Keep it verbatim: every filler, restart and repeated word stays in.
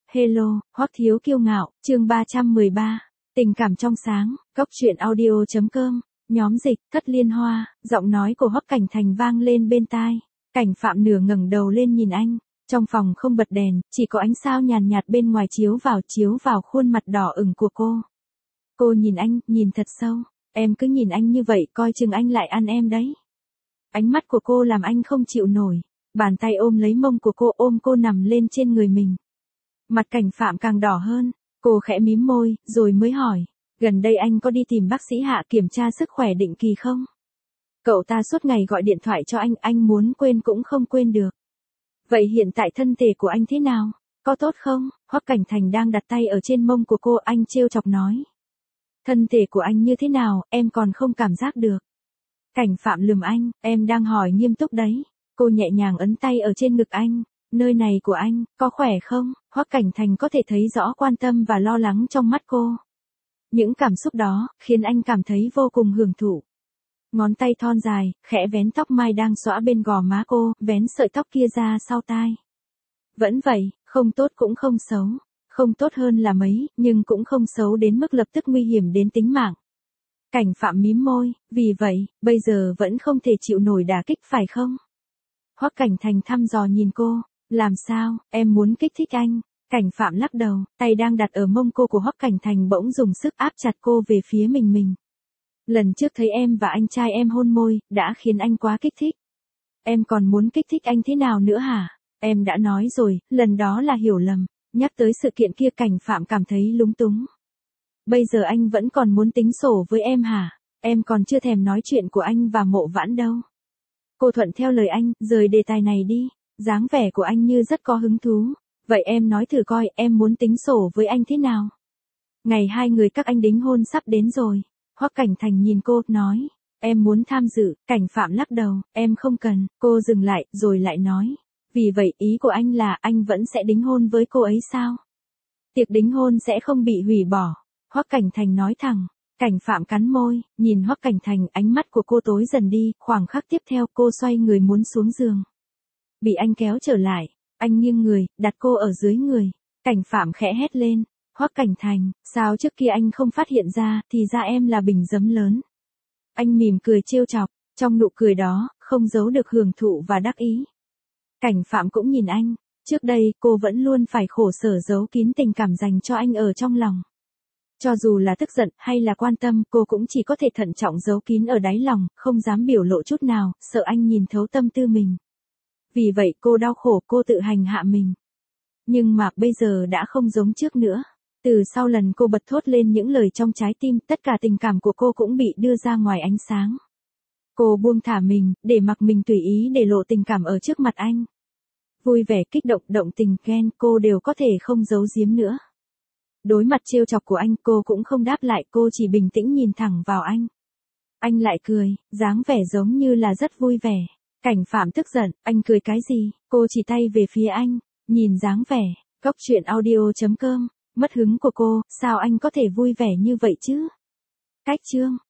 Hello, Hoắc Thiếu Kiêu Ngạo, chương ba trăm mười ba. Tình cảm trong sáng, Cốc truyện audio chấm com, nhóm dịch, Thất Liên Hoa, giọng nói của Hoắc Cảnh Thành vang lên bên tai. Cảnh Phạm nửa ngẩng đầu lên nhìn anh, trong phòng không bật đèn, chỉ có ánh sao nhàn nhạt bên ngoài chiếu vào chiếu vào khuôn mặt đỏ ửng của cô. Cô nhìn anh, nhìn thật sâu, em cứ nhìn anh như vậy coi chừng anh lại ăn em đấy. Ánh mắt của cô làm anh không chịu nổi, bàn tay ôm lấy mông của cô ôm cô nằm lên trên người mình. Mặt Cảnh Phạm càng đỏ hơn, cô khẽ mím môi, rồi mới hỏi, gần đây anh có đi tìm bác sĩ Hạ kiểm tra sức khỏe định kỳ không? Cậu ta suốt ngày gọi điện thoại cho anh, anh muốn quên cũng không quên được. Vậy hiện tại thân thể của anh thế nào? Có tốt không? Hoắc Cảnh Thành đang đặt tay ở trên mông của cô, anh trêu chọc nói. Thân thể của anh như thế nào, em còn không cảm giác được. Cảnh Phạm lườm anh, em đang hỏi nghiêm túc đấy. Cô nhẹ nhàng ấn tay ở trên ngực anh. Nơi này của anh, có khỏe không? Hoắc Cảnh Thành có thể thấy rõ quan tâm và lo lắng trong mắt cô. Những cảm xúc đó, khiến anh cảm thấy vô cùng hưởng thụ. Ngón tay thon dài, khẽ vén tóc mai đang xõa bên gò má cô, vén sợi tóc kia ra sau tai. Vẫn vậy, không tốt cũng không xấu. Không tốt hơn là mấy, nhưng cũng không xấu đến mức lập tức nguy hiểm đến tính mạng. Cảnh Phạm mím môi, vì vậy, bây giờ vẫn không thể chịu nổi đả kích phải không? Hoắc Cảnh Thành thăm dò nhìn cô, làm sao, em muốn kích thích anh? Cảnh Phạm lắc đầu, tay đang đặt ở mông cô của Hoắc Cảnh Thành bỗng dùng sức áp chặt cô về phía mình mình. Lần trước thấy em và anh trai em hôn môi, đã khiến anh quá kích thích. Em còn muốn kích thích anh thế nào nữa hả? Em đã nói rồi, lần đó là hiểu lầm. Nhắc tới sự kiện kia Cảnh Phạm cảm thấy lúng túng. Bây giờ anh vẫn còn muốn tính sổ với em hả? Em còn chưa thèm nói chuyện của anh và Mộ Vãn đâu. Cô thuận theo lời anh, rời đề tài này đi. Dáng vẻ của anh như rất có hứng thú. Vậy em nói thử coi em muốn tính sổ với anh thế nào? Ngày hai người các anh đính hôn sắp đến rồi. Hoắc Cảnh Thành nhìn cô, nói. Em muốn tham dự, Cảnh Phạm lắc đầu, em không cần. Cô dừng lại, rồi lại nói. Vì vậy ý của anh là anh vẫn sẽ đính hôn với cô ấy sao? Tiệc đính hôn sẽ không bị hủy bỏ. Hoắc Cảnh Thành nói thẳng. Cảnh Phạm cắn môi, nhìn Hoắc Cảnh Thành, ánh mắt của cô tối dần đi, khoảng khắc tiếp theo cô xoay người muốn xuống giường. Bị anh kéo trở lại, anh nghiêng người, đặt cô ở dưới người. Cảnh Phạm khẽ hét lên, Hoắc Cảnh Thành, sao trước kia anh không phát hiện ra, thì ra em là bình giấm lớn. Anh mỉm cười trêu chọc, trong nụ cười đó, không giấu được hưởng thụ và đắc ý. Cảnh Phạm cũng nhìn anh, trước đây cô vẫn luôn phải khổ sở giấu kín tình cảm dành cho anh ở trong lòng. Cho dù là tức giận hay là quan tâm, cô cũng chỉ có thể thận trọng giấu kín ở đáy lòng, không dám biểu lộ chút nào, sợ anh nhìn thấu tâm tư mình. Vì vậy cô đau khổ, cô tự hành hạ mình. Nhưng mà bây giờ đã không giống trước nữa. Từ sau lần cô bật thốt lên những lời trong trái tim, tất cả tình cảm của cô cũng bị đưa ra ngoài ánh sáng. Cô buông thả mình, để mặc mình tùy ý để lộ tình cảm ở trước mặt anh. Vui vẻ, kích động, động tình, ghen, cô đều có thể không giấu giếm nữa. Đối mặt trêu chọc của anh, cô cũng không đáp lại, cô chỉ bình tĩnh nhìn thẳng vào anh. Anh lại cười, dáng vẻ giống như là rất vui vẻ. Cảnh Phạm tức giận, anh cười cái gì? Cô chỉ tay về phía anh, nhìn dáng vẻ. Cốc truyện audio chấm com, mất hứng của cô, sao anh có thể vui vẻ như vậy chứ? Cách chương.